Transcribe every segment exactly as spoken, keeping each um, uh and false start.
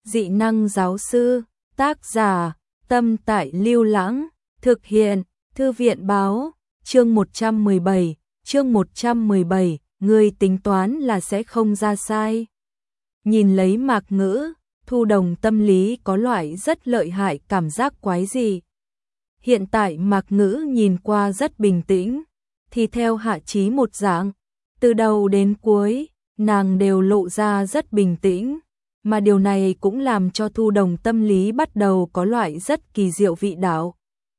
Dị năng giáo sư, tác giả, Tâm Tại Lưu Lãng, thực hiện, Thư viện báo, chương một trăm mười bảy, chương một trăm mười bảy, ngươi tính toán là sẽ không ra sai. Nhìn lấy Mạc Ngữ, Thu Đồng tâm lý có loại rất lợi hại cảm giác quái dị. Hiện tại Mạc Ngữ nhìn qua rất bình tĩnh, thì theo Hạ Chí một dạng, từ đầu đến cuối, nàng đều lộ ra rất bình tĩnh, mà điều này cũng làm cho Thu Đồng tâm lý bắt đầu có loại rất kỳ diệu vị đạo.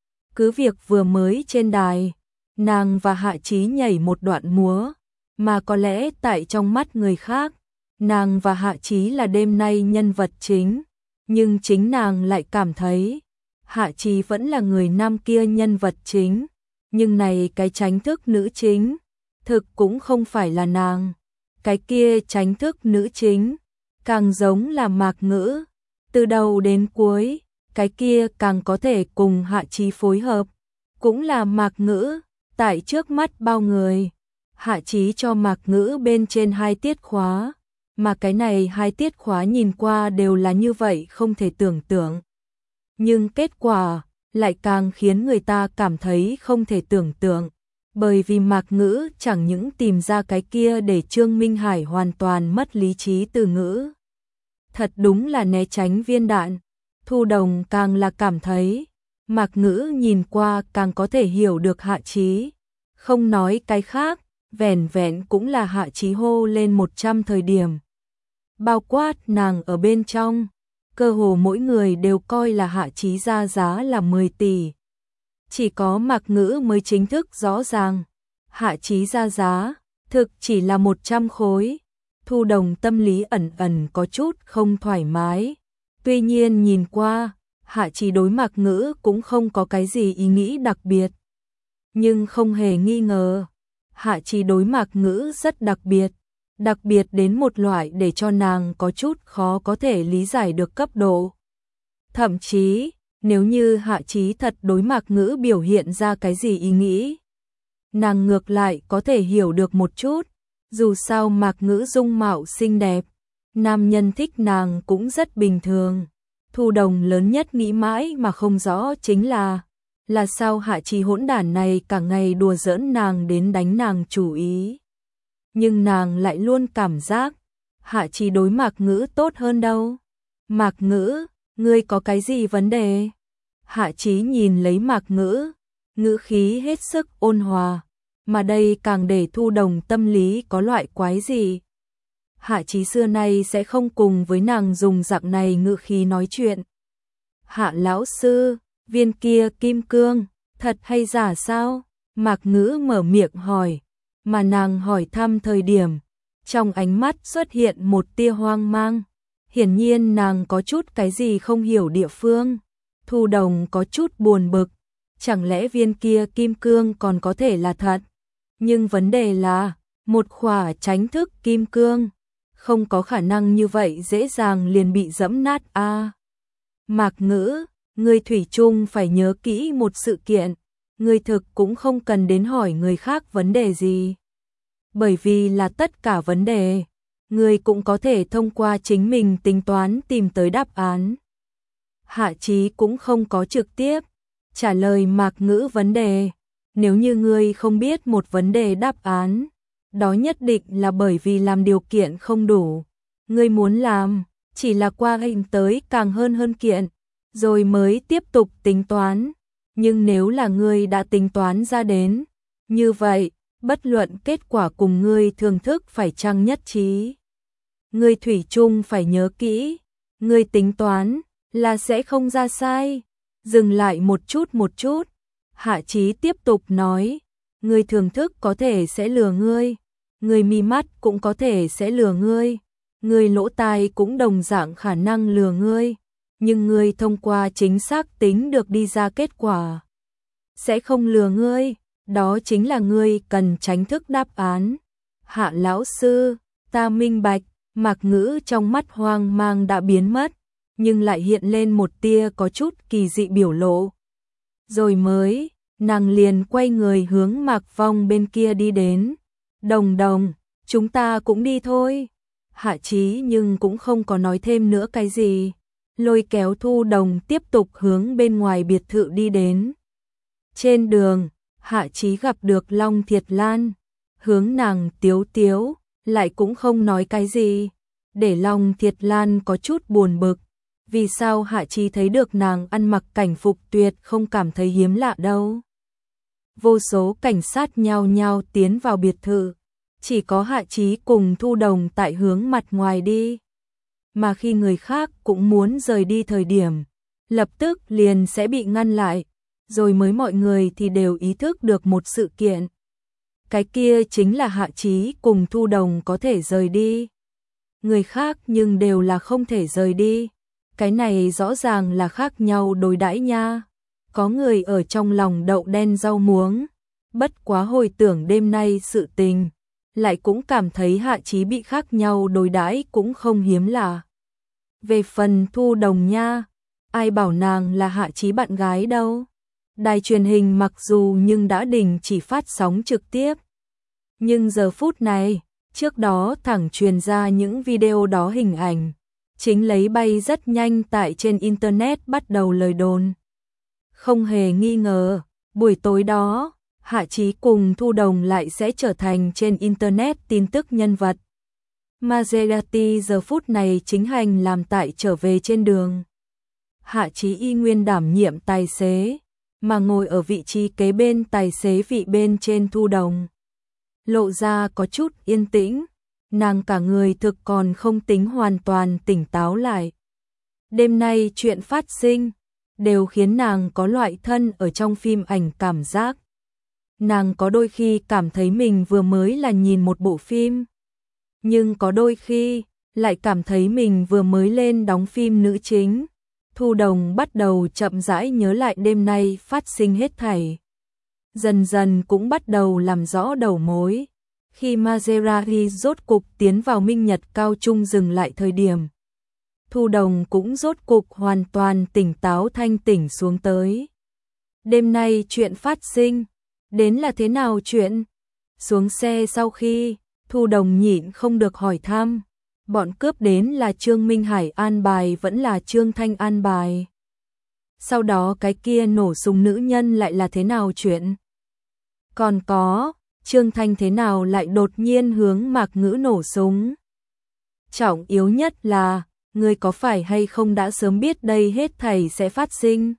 Cứ việc vừa mới trên đài, nàng và Hạ Chí nhảy một đoạn múa, mà có lẽ tại trong mắt người khác, nàng và Hạ Chí là đêm nay nhân vật chính, nhưng chính nàng lại cảm thấy Hạ Chí vẫn là người nam kia nhân vật chính, nhưng này cái tránh thức nữ chính, thực cũng không phải là nàng. Cái kia tránh thức nữ chính, càng giống là Mạc Ngữ, từ đầu đến cuối, cái kia càng có thể cùng Hạ Chí phối hợp, cũng là Mạc Ngữ, tại trước mắt bao người. Hạ Chí cho Mạc Ngữ bên trên hai tiết khóa, mà cái này hai tiết khóa nhìn qua đều là như vậy không thể tưởng tượng. Nhưng kết quả lại càng khiến người ta cảm thấy không thể tưởng tượng, bởi vì Mạc Ngữ chẳng những tìm ra cái kia để Trương Minh Hải hoàn toàn mất lý trí từ ngữ. Thật đúng là né tránh viên đạn. Thu Đồng càng là cảm thấy Mạc Ngữ nhìn qua càng có thể hiểu được Hạ Chí. Không nói cái khác, vẻn vẹn cũng là Hạ Chí hô lên một trăm thời điểm. Bao quát nàng ở bên trong, cơ hồ mỗi người đều coi là Hạ Chí ra giá là mười tỷ. Chỉ có Mạc Ngữ mới chính thức rõ ràng, Hạ Chí ra giá, thực chỉ là một trăm khối. Thu Đồng tâm lý ẩn ẩn có chút không thoải mái. Tuy nhiên nhìn qua, Hạ Chí đối Mạc Ngữ cũng không có cái gì ý nghĩ đặc biệt. Nhưng không hề nghi ngờ, Hạ Chí đối Mạc Ngữ rất đặc biệt. Đặc biệt đến một loại để cho nàng có chút khó có thể lý giải được cấp độ. Thậm chí, nếu như Hạ Chí thật đối Mạc Ngữ biểu hiện ra cái gì ý nghĩ, nàng ngược lại có thể hiểu được một chút, dù sao Mạc Ngữ dung mạo xinh đẹp, nam nhân thích nàng cũng rất bình thường. Thu Đồng lớn nhất nghĩ mãi mà không rõ chính là, là sao Hạ Chí hỗn đản này cả ngày đùa giỡn nàng đến đánh nàng chủ ý. Nhưng nàng lại luôn cảm giác, Hạ Chí đối Mạc Ngữ tốt hơn đâu. Mạc Ngữ, ngươi có cái gì vấn đề? Hạ Chí nhìn lấy Mạc Ngữ, ngữ khí hết sức ôn hòa, mà đây càng để Thu Đồng tâm lý có loại quái gì. Hạ Chí xưa nay sẽ không cùng với nàng dùng dạng này ngữ khí nói chuyện. Hạ lão sư, viên kia kim cương, thật hay giả sao? Mạc Ngữ mở miệng hỏi, mà nàng hỏi thăm thời điểm, trong ánh mắt xuất hiện một tia hoang mang. Hiển nhiên nàng có chút cái gì không hiểu địa phương. Thu Đồng có chút buồn bực, chẳng lẽ viên kia kim cương còn có thể là thật? Nhưng vấn đề là, một khỏa tránh thức kim cương, không có khả năng như vậy dễ dàng liền bị dẫm nát a. À, Mạc Ngữ, ngươi thủy chung phải nhớ kỹ một sự kiện, ngươi thực cũng không cần đến hỏi người khác vấn đề gì. Bởi vì là tất cả vấn đề, ngươi cũng có thể thông qua chính mình tính toán tìm tới đáp án. Hạ Chí cũng không có trực tiếp trả lời Mạc Ngữ vấn đề. Nếu như ngươi không biết một vấn đề đáp án, đó nhất định là bởi vì làm điều kiện không đủ. Ngươi muốn làm, chỉ là qua hình tới càng hơn hơn kiện, rồi mới tiếp tục tính toán. Nhưng nếu là ngươi đã tính toán ra đến, như vậy, bất luận kết quả cùng ngươi thưởng thức phải chăng nhất trí. Ngươi thủy chung phải nhớ kỹ, ngươi tính toán là sẽ không ra sai. Dừng lại một chút một chút, Hạ Chí tiếp tục nói, ngươi thưởng thức có thể sẽ lừa ngươi, ngươi mi mắt cũng có thể sẽ lừa ngươi, ngươi lỗ tai cũng đồng dạng khả năng lừa ngươi, nhưng ngươi thông qua chính xác tính được đi ra kết quả sẽ không lừa ngươi, đó chính là ngươi cần tránh thức đáp án. Hạ lão sư, ta minh bạch. Mạc Ngữ trong mắt hoang mang đã biến mất, nhưng lại hiện lên một tia có chút kỳ dị biểu lộ. Rồi mới, nàng liền quay người hướng Mạc Vong bên kia đi đến. Đồng Đồng, chúng ta cũng đi thôi. Hạ Chí nhưng cũng không có nói thêm nữa cái gì. lôi kéo Thu Đồng tiếp tục hướng bên ngoài biệt thự đi đến. Trên đường, Hạ Chí gặp được Long Thiệt Lan, hướng nàng tiếu tiếu, lại cũng không nói cái gì, để Long Thiệt Lan có chút buồn bực. Vì sao Hạ Chí thấy được nàng ăn mặc cảnh phục tuyệt không cảm thấy hiếm lạ đâu. Vô số cảnh sát nhao nhao tiến vào biệt thự, chỉ có Hạ Chí cùng Thu Đồng tại hướng mặt ngoài đi. Mà khi người khác cũng muốn rời đi thời điểm, lập tức liền sẽ bị ngăn lại, rồi mới mọi người thì đều ý thức được một sự kiện. Cái kia chính là Hạ Chí cùng Thu Đồng có thể rời đi. Người khác nhưng đều là không thể rời đi. Cái này rõ ràng là khác nhau đối đãi nha. Có người ở trong lòng đậu đen rau muống, bất quá hồi tưởng đêm nay sự tình, lại cũng cảm thấy Hạ Chí bị khác nhau đối đãi cũng không hiếm lạ. Về phần Thu Đồng nha, ai bảo nàng là Hạ Chí bạn gái đâu. Đài truyền hình mặc dù nhưng đã đình chỉ phát sóng trực tiếp. Nhưng giờ phút này, trước đó thẳng truyền ra những video đó hình ảnh, chính lấy bay rất nhanh tại trên Internet bắt đầu lời đồn. Không hề nghi ngờ, buổi tối đó, Hạ Chí cùng Thu Đồng lại sẽ trở thành trên Internet tin tức nhân vật. Maserati giờ phút này chính hành làm tại trở về trên đường. Hạ Chí y nguyên đảm nhiệm tài xế, mà ngồi ở vị trí kế bên tài xế vị bên trên Thu Đồng. Lộ ra có chút yên tĩnh, nàng cả người thực còn không tính hoàn toàn tỉnh táo lại. Đêm nay chuyện phát sinh, đều khiến nàng có loại thân ở trong phim ảnh cảm giác. Nàng có đôi khi cảm thấy mình vừa mới là nhìn một bộ phim, nhưng có đôi khi lại cảm thấy mình vừa mới lên đóng phim nữ chính. Thu Đồng bắt đầu chậm rãi nhớ lại đêm nay phát sinh hết thảy. Dần dần cũng bắt đầu làm rõ đầu mối. Khi Maserati rốt cục tiến vào Minh Nhật Cao Trung dừng lại thời điểm, Thu Đồng cũng rốt cục hoàn toàn tỉnh táo thanh tỉnh xuống tới. Đêm nay chuyện phát sinh, đến là thế nào chuyện? Xuống xe sau khi, Thu Đồng nhịn không được hỏi thăm, bọn cướp đến là Trương Minh Hải an bài vẫn là Trương Thanh an bài? Sau đó cái kia nổ súng nữ nhân lại là thế nào chuyện? Còn có, Trương Thanh thế nào lại đột nhiên hướng Mạc Ngữ nổ súng? Trọng yếu nhất là, ngươi có phải hay không đã sớm biết đây hết thảy sẽ phát sinh?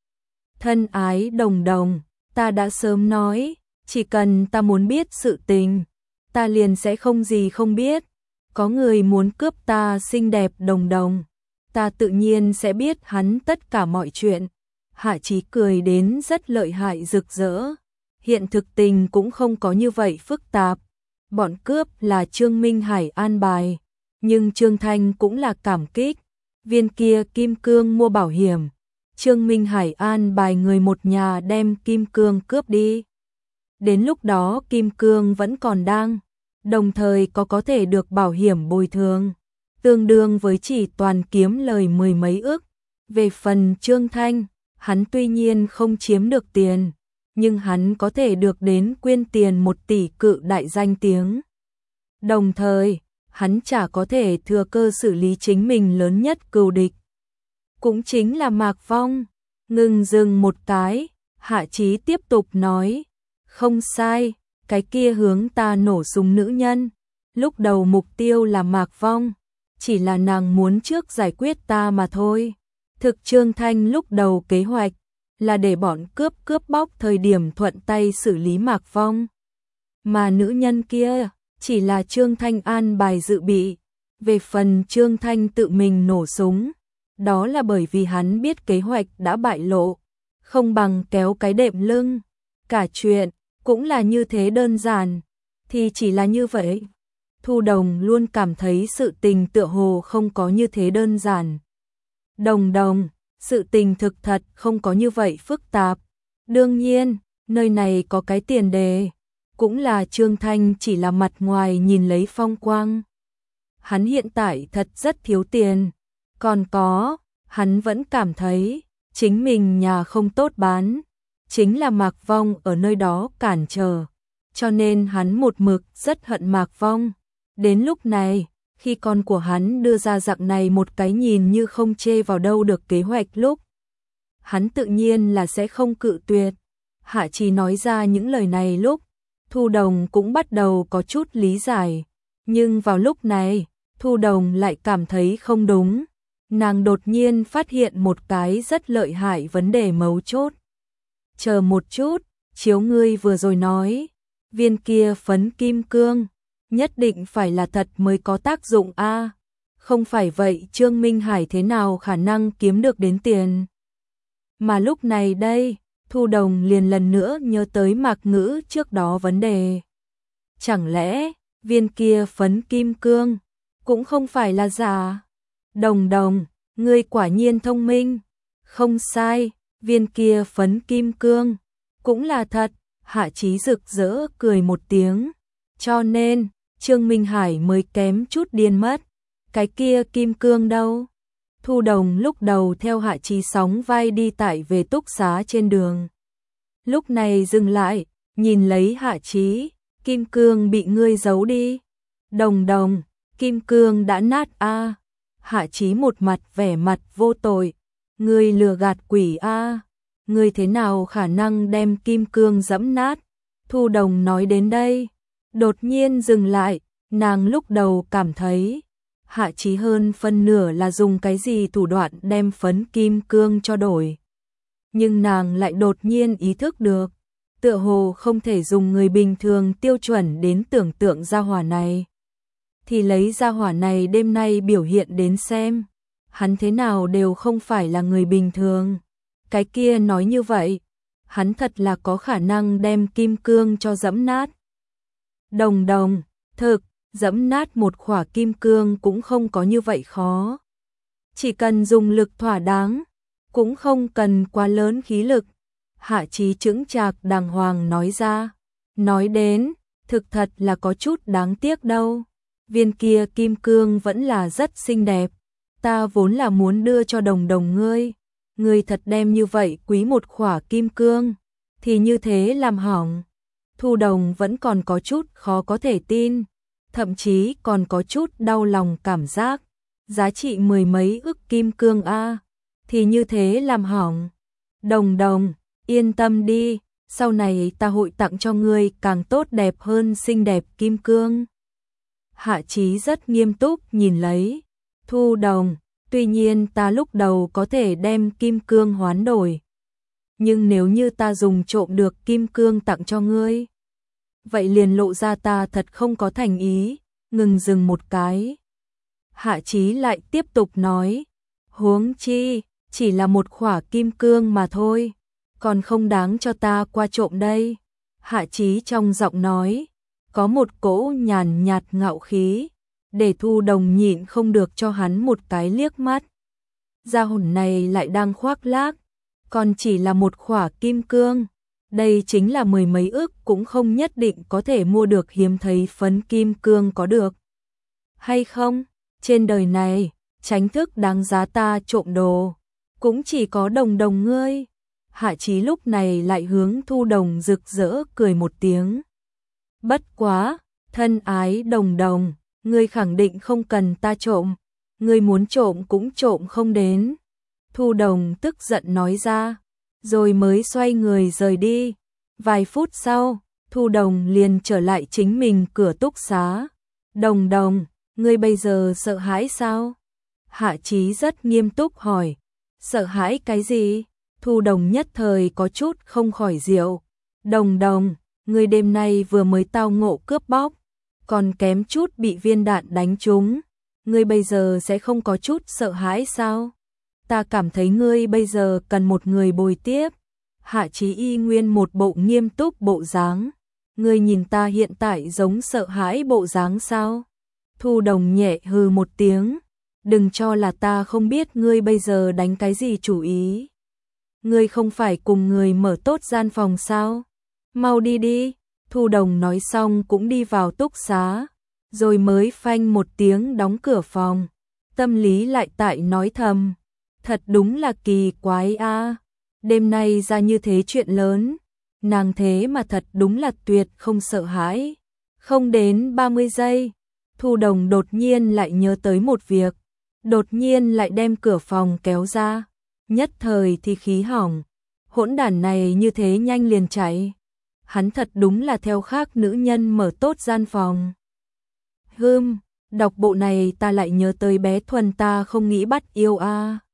Thân ái Đồng Đồng, ta đã sớm nói, chỉ cần ta muốn biết sự tình, ta liền sẽ không gì không biết. Có người muốn cướp ta xinh đẹp Đồng Đồng, ta tự nhiên sẽ biết hắn tất cả mọi chuyện. Hạ Chí cười đến rất lợi hại rực rỡ. Hiện thực tình cũng không có như vậy phức tạp. Bọn cướp là Trương Minh Hải an bài, nhưng Trương Thanh cũng là cảm kích. Viên kia kim cương mua bảo hiểm, Trương Minh Hải an bài người một nhà đem kim cương cướp đi. Đến lúc đó kim cương vẫn còn đang, đồng thời có có thể được bảo hiểm bồi thường, tương đương với chỉ toàn kiếm lời mười mấy ức. Về phần Trương Thanh, hắn tuy nhiên không chiếm được tiền, nhưng hắn có thể được đến quyên tiền một tỷ cự đại danh tiếng. Đồng thời, hắn chả có thể thừa cơ xử lý chính mình lớn nhất cừu địch. Cũng chính là Mạc Phong. Ngừng dừng một cái, Hạ Chí tiếp tục nói, không sai, cái kia hướng ta nổ súng nữ nhân. Lúc đầu mục tiêu là Mạc Phong, chỉ là nàng muốn trước giải quyết ta mà thôi. Thực Trương Thanh lúc đầu kế hoạch là để bọn cướp cướp bóc thời điểm thuận tay xử lý Mạc Phong. Mà nữ nhân kia chỉ là Trương Thanh an bài dự bị. Về phần Trương Thanh tự mình nổ súng, đó là bởi vì hắn biết kế hoạch đã bại lộ, không bằng kéo cái đệm lưng. Cả chuyện cũng là như thế đơn giản, thì chỉ là như vậy. Thu Đồng luôn cảm thấy sự tình tựa hồ không có như thế đơn giản. Đồng Đồng, sự tình thực thật không có như vậy phức tạp. Đương nhiên, nơi này có cái tiền đề, cũng là Trương Thanh chỉ là mặt ngoài nhìn lấy phong quang. Hắn hiện tại thật rất thiếu tiền, còn có, hắn vẫn cảm thấy chính mình nhà không tốt bán, chính là Mạc Vong ở nơi đó cản trở, cho nên hắn một mực rất hận Mạc Vong. Đến lúc này, Khi con của hắn đưa ra dạng này một cái nhìn như không chê vào đâu được kế hoạch lúc, hắn tự nhiên là sẽ không cự tuyệt. Hạ Chí nói ra những lời này lúc, Thu Đồng cũng bắt đầu có chút lý giải. Nhưng vào lúc này, Thu Đồng lại cảm thấy không đúng. Nàng đột nhiên phát hiện một cái rất lợi hại vấn đề mấu chốt. Chờ một chút, chiếu ngươi vừa rồi nói, viên kia phấn kim cương, nhất định phải là thật mới có tác dụng a. Không phải vậy Trương Minh Hải thế nào khả năng kiếm được đến tiền. Mà lúc này đây, Thu Đồng liền lần nữa nhớ tới Mạc Ngữ trước đó vấn đề. Chẳng lẽ, viên kia phấn kim cương, cũng không phải là giả? Đồng Đồng, ngươi quả nhiên thông minh. Không sai, viên kia phấn kim cương, cũng là thật. Hạ Chí rực rỡ cười một tiếng. Cho nên, Trương Minh Hải mới kém chút điên mất. Cái kia kim cương đâu? Thu Đồng lúc đầu theo Hạ Chí sóng vai đi tại về túc xá trên đường. Lúc này dừng lại, nhìn lấy Hạ Chí, kim cương bị ngươi giấu đi. Đồng Đồng, kim cương đã nát a. Hạ Chí một mặt vẻ mặt vô tội. Ngươi lừa gạt quỷ a. Ngươi thế nào khả năng đem kim cương giẫm nát? Thu Đồng nói đến đây, đột nhiên dừng lại, nàng lúc đầu cảm thấy Hạ Chí hơn phân nửa là dùng cái gì thủ đoạn đem phấn kim cương cho đổi. Nhưng nàng lại đột nhiên ý thức được, tựa hồ không thể dùng người bình thường tiêu chuẩn đến tưởng tượng gia hỏa này. Thì lấy gia hỏa này đêm nay biểu hiện đến xem, hắn thế nào đều không phải là người bình thường. Cái kia nói như vậy, hắn thật là có khả năng đem kim cương cho giẫm nát. Đồng Đồng, thực, giẫm nát một khỏa kim cương cũng không có như vậy khó. Chỉ cần dùng lực thỏa đáng, cũng không cần quá lớn khí lực. Hạ Chí chững chạc đàng hoàng nói ra. Nói đến, thực thật là có chút đáng tiếc đâu. Viên kia kim cương vẫn là rất xinh đẹp. Ta vốn là muốn đưa cho Đồng Đồng ngươi. Ngươi thật đem như vậy quý một khỏa kim cương, thì như thế làm hỏng. Thu Đồng vẫn còn có chút khó có thể tin, thậm chí còn có chút đau lòng cảm giác. Giá trị mười mấy ức kim cương a, thì như thế làm hỏng. Đồng Đồng, yên tâm đi, sau này ta hội tặng cho ngươi càng tốt đẹp hơn xinh đẹp kim cương. Hạ Chí rất nghiêm túc nhìn lấy Thu Đồng. Tuy nhiên ta lúc đầu có thể đem kim cương hoán đổi. Nhưng nếu như ta dùng trộm được kim cương tặng cho ngươi, vậy liền lộ ra ta thật không có thành ý. Ngừng dừng một cái, Hạ Chí lại tiếp tục nói, huống chi, chỉ là một khỏa kim cương mà thôi, còn không đáng cho ta qua trộm đây. Hạ Chí trong giọng nói, có một cỗ nhàn nhạt ngạo khí, để Thu Đồng nhịn không được cho hắn một cái liếc mắt. Gia hồn này lại đang khoác lác, còn chỉ là một khỏa kim cương. Đây chính là mười mấy ức cũng không nhất định có thể mua được hiếm thấy phấn kim cương có được. Hay không, trên đời này, tránh thức đáng giá ta trộm đồ, cũng chỉ có Đồng Đồng ngươi. Hạ Chí lúc này lại hướng Thu Đồng rực rỡ cười một tiếng. Bất quá, thân ái Đồng Đồng, ngươi khẳng định không cần ta trộm, ngươi muốn trộm cũng trộm không đến. Thu Đồng tức giận nói ra, rồi mới xoay người rời đi. Vài phút sau, Thu Đồng liền trở lại chính mình cửa túc xá. Đồng Đồng, ngươi bây giờ sợ hãi sao? Hạ Chí rất nghiêm túc hỏi. Sợ hãi cái gì? Thu Đồng nhất thời có chút không khỏi rượu. Đồng Đồng, ngươi đêm nay vừa mới tao ngộ cướp bóc, còn kém chút bị viên đạn đánh trúng. Ngươi bây giờ sẽ không có chút sợ hãi sao? Ta cảm thấy ngươi bây giờ cần một người bồi tiếp. Hạ Chí y nguyên một bộ nghiêm túc bộ dáng. Ngươi nhìn ta hiện tại giống sợ hãi bộ dáng sao? Thu Đồng nhẹ hừ một tiếng. Đừng cho là ta không biết ngươi bây giờ đánh cái gì chủ ý. Ngươi không phải cùng người mở tốt gian phòng sao? Mau đi đi. Thu Đồng nói xong cũng đi vào túc xá, rồi mới phanh một tiếng đóng cửa phòng. Tâm lý lại tại nói thầm, thật đúng là kỳ quái a. Đêm nay ra như thế chuyện lớn, nàng thế mà thật đúng là tuyệt không sợ hãi. Không đến ba mươi giây, Thu Đồng đột nhiên lại nhớ tới một việc, đột nhiên lại đem cửa phòng kéo ra, nhất thời thì khí hỏng, hỗn đản này như thế nhanh liền chạy. Hắn thật đúng là theo khác nữ nhân mở tốt gian phòng. Hừm, đọc bộ này ta lại nhớ tới bé Thuần ta không nghĩ bắt yêu a.